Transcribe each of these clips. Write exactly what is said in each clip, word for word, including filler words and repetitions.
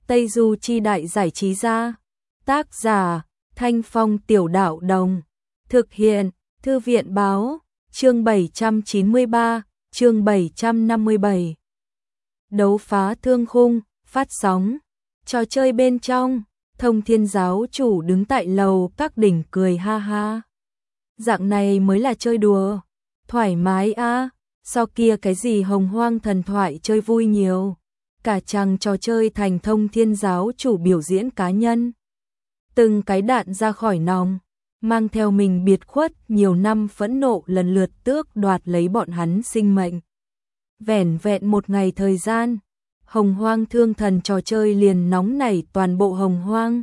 Tây Du Chi Đại Giải Trí Gia. Tác giả, Thanh Phong Tiểu Đạo Đồng. Thực hiện, Thư viện Báo. Chương bảy trăm chín mươi ba, chương bảy trăm năm mươi bảy. Đấu phá thương khung, phát sóng. Trò chơi bên trong, Thông Thiên giáo chủ đứng tại lầu các đỉnh cười ha ha. Dạng này mới là chơi đùa, thoải mái a, à, so kia cái gì hồng hoang thần thoại chơi vui nhiều. Cả chàng trò chơi thành Thông Thiên giáo chủ biểu diễn cá nhân. Từng cái đạn ra khỏi nòng, mang theo mình biệt khuất nhiều năm phẫn nộ lần lượt tước đoạt lấy bọn hắn sinh mệnh. Vẻn vẹn một ngày thời gian, Hồng Hoang Thương Thần trò chơi liền nóng nảy toàn bộ Hồng Hoang.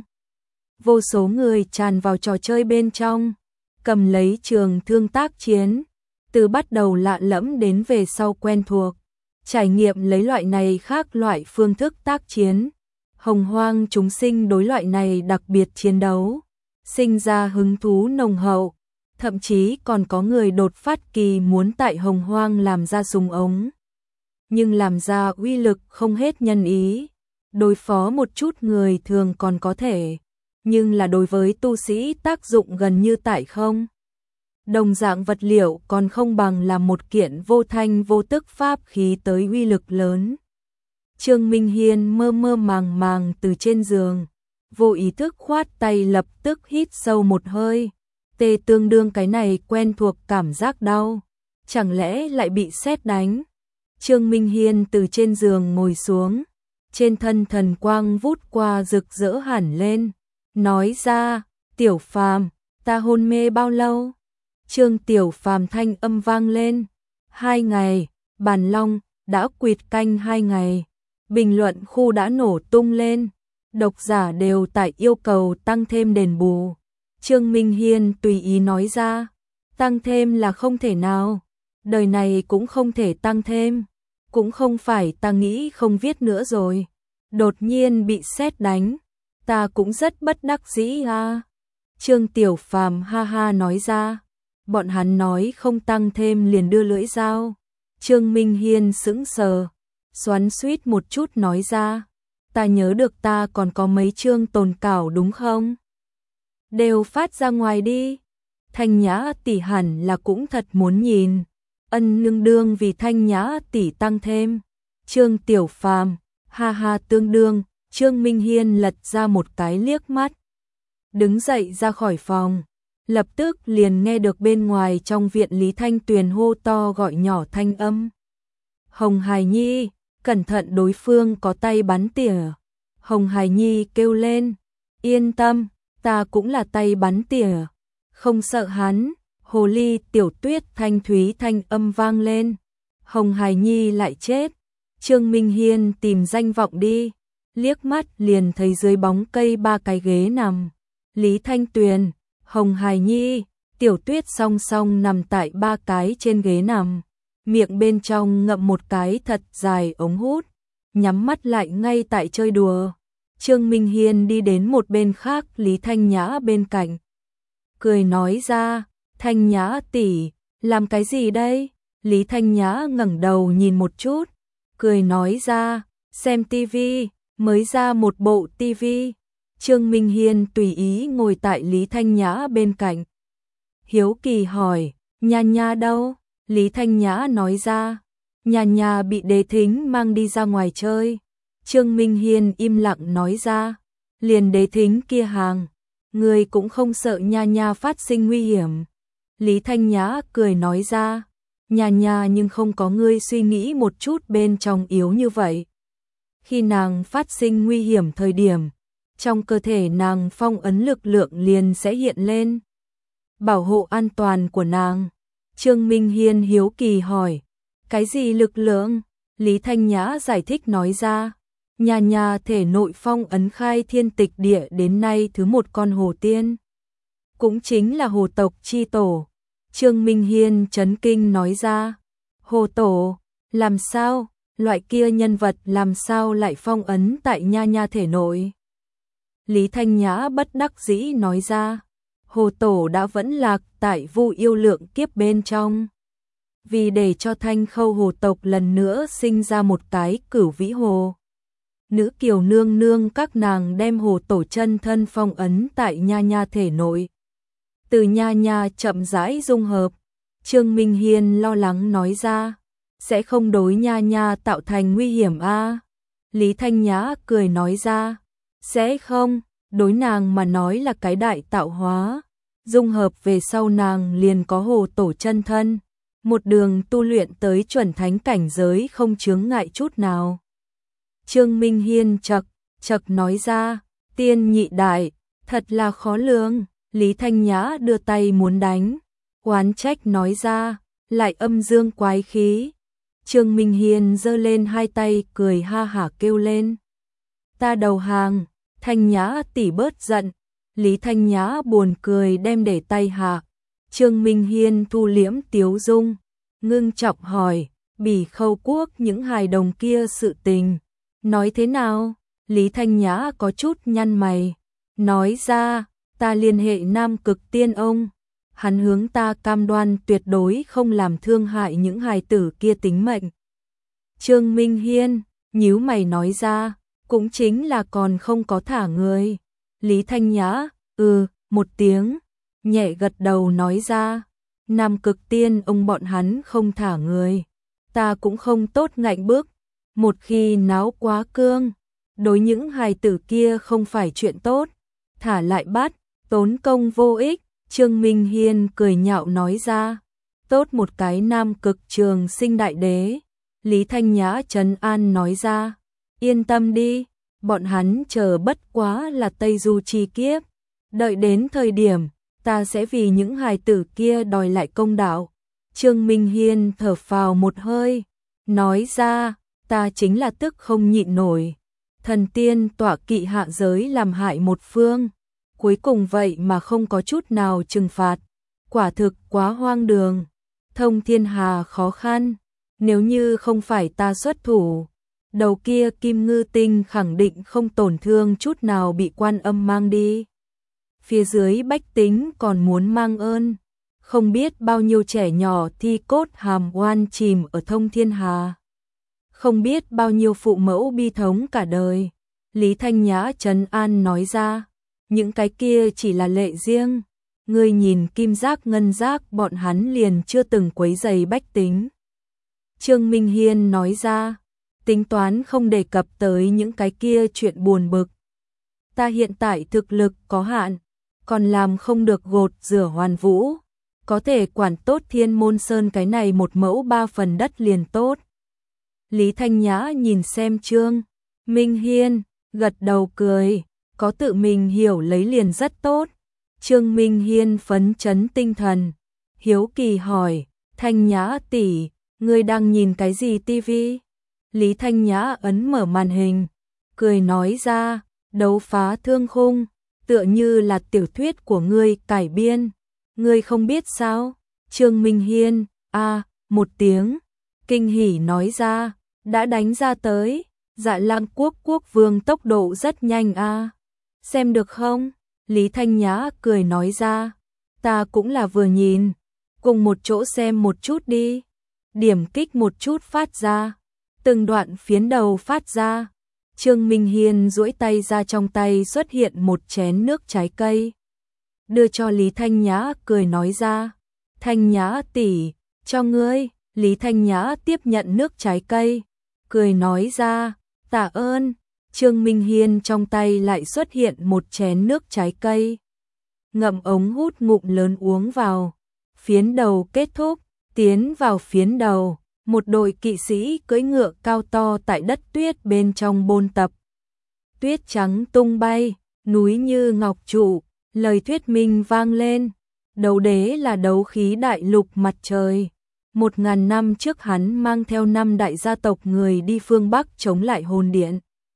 Vô số người tràn vào trò chơi bên trong, cầm lấy trường thương tác chiến, từ bắt đầu lạ lẫm đến về sau quen thuộc, trải nghiệm lấy loại này khác loại phương thức tác chiến. Hồng Hoang chúng sinh đối loại này đặc biệt chiến đấu, sinh ra hứng thú nồng hậu, thậm chí còn có người đột phát kỳ muốn tại Hồng Hoang làm ra súng ống. Nhưng làm ra uy lực không hết nhân ý, đối phó một chút người thường còn có thể, nhưng là đối với tu sĩ tác dụng gần như tại không. Đồng dạng vật liệu còn không bằng là một kiện vô thanh vô tức pháp khí tới uy lực lớn. Trương Minh Hiên mơ mơ màng màng từ trên giường, vô ý thức khoát tay lập tức hít sâu một hơi, tê tương đương cái này quen thuộc cảm giác đau, chẳng lẽ lại bị sét đánh. Trương Minh Hiên từ trên giường ngồi xuống, trên thân thần quang vút qua rực rỡ hẳn lên, nói ra, Tiểu Phàm, ta hôn mê bao lâu? Trương Tiểu Phàm thanh âm vang lên, hai ngày, Bàn Long, đã quỵt canh hai ngày. Bình luận khu đã nổ tung lên, độc giả đều tại yêu cầu tăng thêm đền bù. Trương Minh Hiên tùy ý nói ra, tăng thêm là không thể nào, đời này cũng không thể tăng thêm, cũng không phải ta nghĩ không viết nữa rồi, đột nhiên bị sét đánh, ta cũng rất bất đắc dĩ à. Trương Tiểu Phàm ha ha nói ra, bọn hắn nói không tăng thêm liền đưa lưỡi dao. Trương Minh Hiên sững sờ, xoắn xuýt một chút nói ra, ta nhớ được ta còn có mấy chương tồn cảo đúng không? Đều phát ra ngoài đi. Thanh Nhã tỷ hẳn là cũng thật muốn nhìn. Ân nương đương vì Thanh Nhã tỷ tăng thêm. Trương Tiểu Phàm, ha ha tương đương. Trương Minh Hiên lật ra một cái liếc mắt, đứng dậy ra khỏi phòng, lập tức liền nghe được bên ngoài trong viện Lý Thanh Tuyền hô to gọi nhỏ thanh âm. Hồng Hải Nhi, cẩn thận đối phương có tay bắn tỉa. Hồng Hải Nhi kêu lên, yên tâm, ta cũng là tay bắn tỉa, không sợ hắn. Hồ ly Tiểu Tuyết thanh thúy thanh âm vang lên, Hồng Hải Nhi lại chết. Trương Minh Hiên tìm danh vọng đi, liếc mắt liền thấy dưới bóng cây ba cái ghế nằm, Lý Thanh Tuyền, Hồng Hải Nhi, Tiểu Tuyết song song nằm tại ba cái trên ghế nằm, miệng bên trong ngậm một cái thật dài ống hút, nhắm mắt lại ngay tại chơi đùa. Trương Minh Hiên đi đến một bên khác Lý Thanh Nhã bên cạnh, cười nói ra, Thanh Nhã tỷ, làm cái gì đây? Lý Thanh Nhã ngẩng đầu nhìn một chút, cười nói ra, xem tivi, mới ra một bộ tivi. Trương Minh Hiên tùy ý ngồi tại Lý Thanh Nhã bên cạnh, hiếu kỳ hỏi, Nha Nha đâu? Lý Thanh Nhã nói ra, Nha Nha bị Đế Thính mang đi ra ngoài chơi. Trương Minh Hiên im lặng nói ra, liền Đế Thính kia hàng, người cũng không sợ Nha Nha phát sinh nguy hiểm. Lý Thanh Nhã cười nói ra, Nha Nha nhưng không có ngươi suy nghĩ một chút bên trong yếu như vậy. Khi nàng phát sinh nguy hiểm thời điểm, trong cơ thể nàng phong ấn lực lượng liền sẽ hiện lên, bảo hộ an toàn của nàng. Trương Minh Hiên hiếu kỳ hỏi, cái gì lực lượng? Lý Thanh Nhã giải thích nói ra, Nha Nha thể nội phong ấn khai thiên tịch địa đến nay thứ một con hồ tiên, cũng chính là hồ tộc chi tổ. Trương Minh Hiên chấn kinh nói ra, hồ tổ, làm sao, loại kia nhân vật làm sao lại phong ấn tại Nha Nha thể nội? Lý Thanh Nhã bất đắc dĩ nói ra, hồ tổ đã vẫn lạc tại Vu Yêu Lượng kiếp bên trong. Vì để cho Thanh Khâu hồ tộc lần nữa sinh ra một cái Cửu Vĩ Hồ, nữ kiều nương nương các nàng đem hồ tổ chân thân phong ấn tại nha nha thể nội. Từ nha nha chậm rãi dung hợp, Trương Minh Hiên lo lắng nói ra, sẽ không đối nha nha tạo thành nguy hiểm a? Lý Thanh Nhã cười nói ra, sẽ không, đối nàng mà nói là cái đại tạo hóa, dung hợp về sau nàng liền có hồ tổ chân thân, một đường tu luyện tới chuẩn thánh cảnh giới không chướng ngại chút nào. Trương Minh Hiên chậc, chậc nói ra, tiên nhị đại, thật là khó lường. Lý Thanh Nhã đưa tay muốn đánh, oán trách nói ra, lại âm dương quái khí. Trương Minh Hiên giơ lên hai tay cười ha hả kêu lên, ta đầu hàng. Thanh Nhã tỷ bớt giận. Lý Thanh Nhã buồn cười đem để tay hạ. Trương Minh Hiên thu liễm tiếu dung, ngưng trọng hỏi, Bỉ Khâu quốc những hài đồng kia sự tình, nói thế nào? Lý Thanh Nhã có chút nhăn mày, nói ra, ta liên hệ Nam Cực Tiên ông, hắn hướng ta cam đoan tuyệt đối không làm thương hại những hài tử kia tính mệnh. Trương Minh Hiên nhíu mày nói ra, cũng chính là còn không có thả người. Lý Thanh Nhã, ừ, một tiếng, nhẹ gật đầu nói ra, Nam Cực Tiên ông bọn hắn không thả người, ta cũng không tốt ngạnh bước, một khi náo quá cương, đối những hài tử kia không phải chuyện tốt, thả lại bắt, tốn công vô ích. Trương Minh Hiên cười nhạo nói ra, tốt một cái Nam Cực Trường Sinh đại đế. Lý Thanh Nhã trấn an nói ra, yên tâm đi, bọn hắn chờ bất quá là Tây Du chi kiếp, đợi đến thời điểm, ta sẽ vì những hài tử kia đòi lại công đạo. Trương Minh Hiên thở phào một hơi, nói ra, ta chính là tức không nhịn nổi, thần tiên tọa kỵ hạ giới làm hại một phương, cuối cùng vậy mà không có chút nào trừng phạt, quả thực quá hoang đường, thông thiên hà khó khăn, nếu như không phải ta xuất thủ, đầu kia Kim Ngư Tinh khẳng định không tổn thương chút nào bị Quan Âm mang đi. Phía dưới bách tính còn muốn mang ơn, không biết bao nhiêu trẻ nhỏ thi cốt hàm oan chìm ở thông thiên hà. Không biết bao nhiêu phụ mẫu bi thống cả đời. Lý Thanh Nhã trấn an nói ra, những cái kia chỉ là lệ riêng, ngươi nhìn Kim Giác Ngân Giác bọn hắn liền chưa từng quấy rầy bách tính. Trương Minh Hiên nói ra, tính toán không đề cập tới những cái kia chuyện buồn bực. Ta hiện tại thực lực có hạn, còn làm không được gột rửa hoàn vũ, có thể quản tốt Thiên Môn Sơn cái này một mẫu ba phần đất liền tốt. Lý Thanh Nhã nhìn xem Trương Minh Hiên, gật đầu cười, có tự mình hiểu lấy liền rất tốt. Trương Minh Hiên phấn chấn tinh thần, hiếu kỳ hỏi, Thanh Nhã tỷ, ngươi đang nhìn cái gì tivi? Lý Thanh Nhã ấn mở màn hình, cười nói ra, Đấu Phá Thương Khung, tựa như là tiểu thuyết của ngươi cải biên, ngươi không biết sao? Trương Minh Hiên, a, một tiếng, kinh hỉ nói ra, đã đánh ra tới, Dạ Lang quốc quốc vương tốc độ rất nhanh a. Xem được không? Lý Thanh Nhã cười nói ra, ta cũng là vừa nhìn, cùng một chỗ xem một chút đi. Điểm kích một chút phát ra, từng đoạn phiến đầu phát ra. Trương Minh Hiên duỗi tay ra, trong tay xuất hiện một chén nước trái cây, đưa cho Lý Thanh Nhã cười nói ra, Thanh Nhã tỷ, cho ngươi. Lý Thanh Nhã tiếp nhận nước trái cây, cười nói ra, tạ ơn. Trương Minh Hiên trong tay lại xuất hiện một chén nước trái cây, ngậm ống hút ngụm lớn uống vào. Phiến đầu kết thúc, tiến vào phiến đầu, một đội kỵ sĩ cưỡi ngựa cao to tại đất tuyết bên trong bôn tập. Tuyết trắng tung bay, núi như ngọc trụ, lời thuyết minh vang lên. Đấu đế là đấu khí đại lục mặt trời. Một ngàn năm trước hắn mang theo năm đại gia tộc người đi phương Bắc chống lại hồn điện,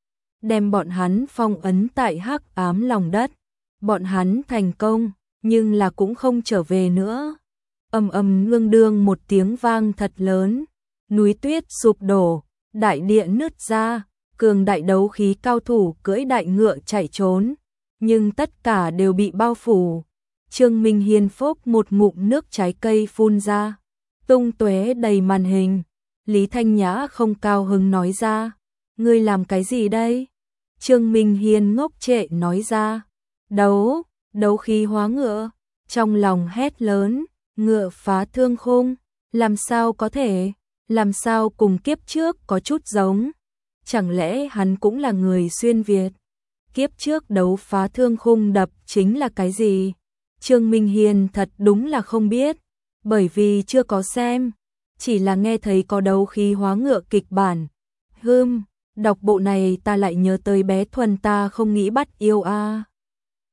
đem bọn hắn phong ấn tại hắc ám lòng đất. Bọn hắn thành công, nhưng là cũng không trở về nữa. Ầm ầm ngưng đương một tiếng vang thật lớn, núi tuyết sụp đổ, đại địa nứt ra, cường đại đấu khí cao thủ cưỡi đại ngựa chạy trốn, nhưng tất cả đều bị bao phủ. Trương Minh Hiên phốc một ngụm nước trái cây phun ra, tung tóe đầy màn hình. Lý Thanh Nhã không cao hứng nói ra, ngươi làm cái gì đây? Trương Minh Hiên ngốc trệ nói ra. Đấu, đấu khí hóa ngựa, trong lòng hét lớn, ngựa phá thương khung, làm sao có thể, làm sao cùng kiếp trước có chút giống, chẳng lẽ hắn cũng là người xuyên Việt? Kiếp trước đấu phá thương khung đập chính là cái gì? Trương Minh Hiên thật đúng là không biết, bởi vì chưa có xem, chỉ là nghe thấy có đấu khí hóa ngựa kịch bản. Hừm, đọc bộ này ta lại nhớ tới bé Thuần ta không nghĩ bắt yêu a.